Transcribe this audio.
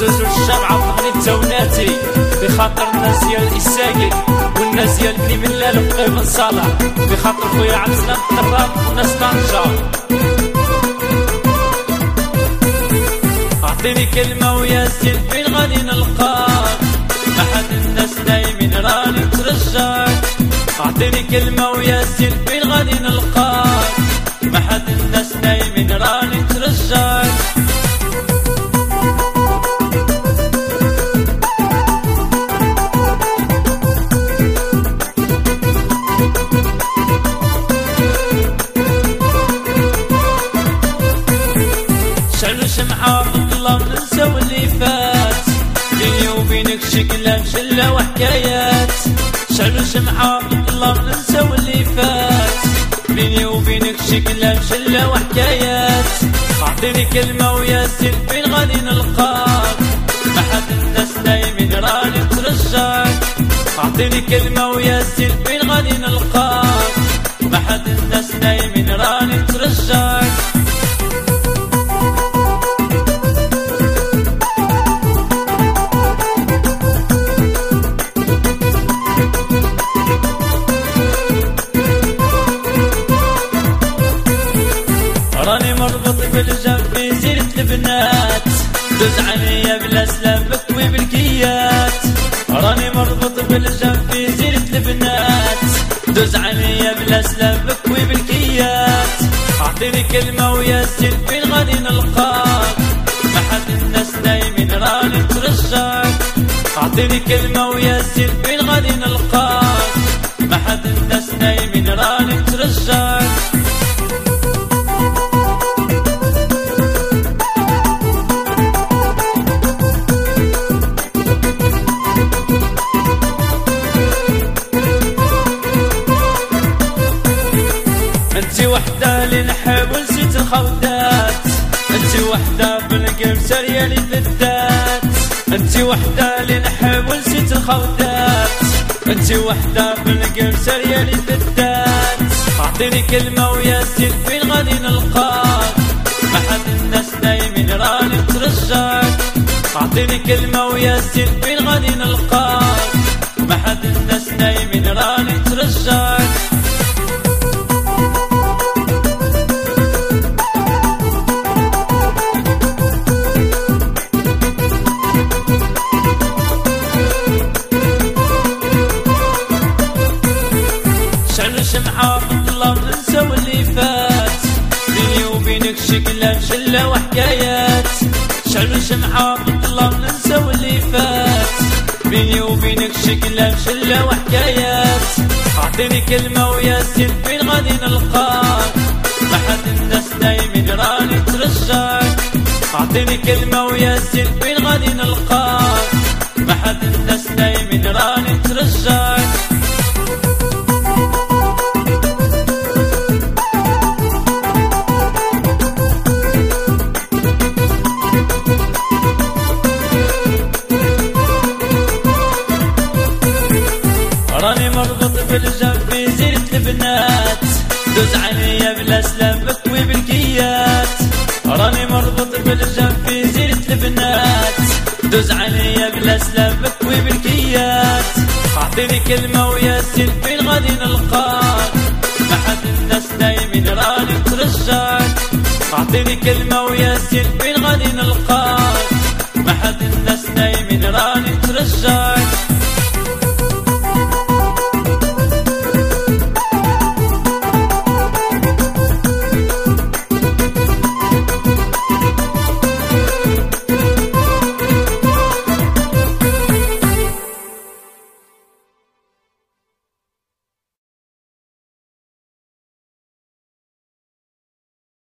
زوج الشابعة بغني توناتي بخاطر الناس ديال الإساقي والناس ديال بني ملال وقيم بن صالح بخاطر خويا عبد السلام الطراب والناس طنجة. أعطيني كلمة ويا سيدي فين غادي نلقاك ما حد الناس دايمين راني نترجاك. أعطيني كلمة ويا سيدي فين غادي نلقاك ما حد الناس دايمين راني نترجاك. شعلو شمعة الله ننساو اللي فات بيني وبينك شكلها شلة وحكايات. شعلو شمعة الله ننساو اللي فات بيني وبينك شكلها شلة وحكايات. أعطيني كلمة ويا سيدي فين غادي نلقاك ما حد الناس دايمين راني نترجاك. أعطيني كلمة ويا سيدي فين غادي نلقاك ما حد الناس دايمين راني نترجاك. راني مربوط بالجنب في سيرة البنات دوز عليا بلا سلام بكوي بالكيات. راني مربوط بالجنب في سيرة البنات دوز عليا بلا سلام بكوي بالكيات. أعطيني كلمة ويا سيدي فين غادي نلقاك ما حد الناس دايمين راني نترجاك. أعطيني كلمة ويا سيدي فين غادي نلقاك ما حد الناس دايمين راني نترجاك. انتي وحدة اللي نحب ونسيت الخودات انتي وحدة بالقلب سارية لي بالذات. انتي وحدة اللي نحب ونسيت الخودات انتي وحدة بالقلب سارية لي بالذات. أعطيني كلمة ويا سيدي فين غادي نلقاك ما حد الناس دايمين راني نترجاك. أعطيني كلمة ويا سيدي فين غادي نلقاك ما حد الناس دايمين راني نترجاك. شعلو شمعة الله ننساو اللي فات بيني وبينك شكلها شلة وحكايات. شعلو شمعة الله ننساو اللي فات بيني وبينك شكلها شلة وحكايات. أعطيني كلمة ويا سيدي فين غادي نلقاك ما حد الناس دايمين راني نترجاك. أعطيني كلمة ويا سيدي فين غادي نلقاك ما حد الناس دايمين راني نترجاك. راني مربوط بالجنب في سيرة البنات دوز عليا بلا سلام بكوي بالكيات. راني مربوط بالجنب في سيرة البنات دوز عليا بلا سلام بكوي بالكيات. أعطيني كلمة ويا سيدي فين غادي نلقاك ما حد الناس دايمين راني نترجاك. أعطيني كلمة ويا سيدي فين غادي نلقاك ما حد الناس دايمين راني نترجاك.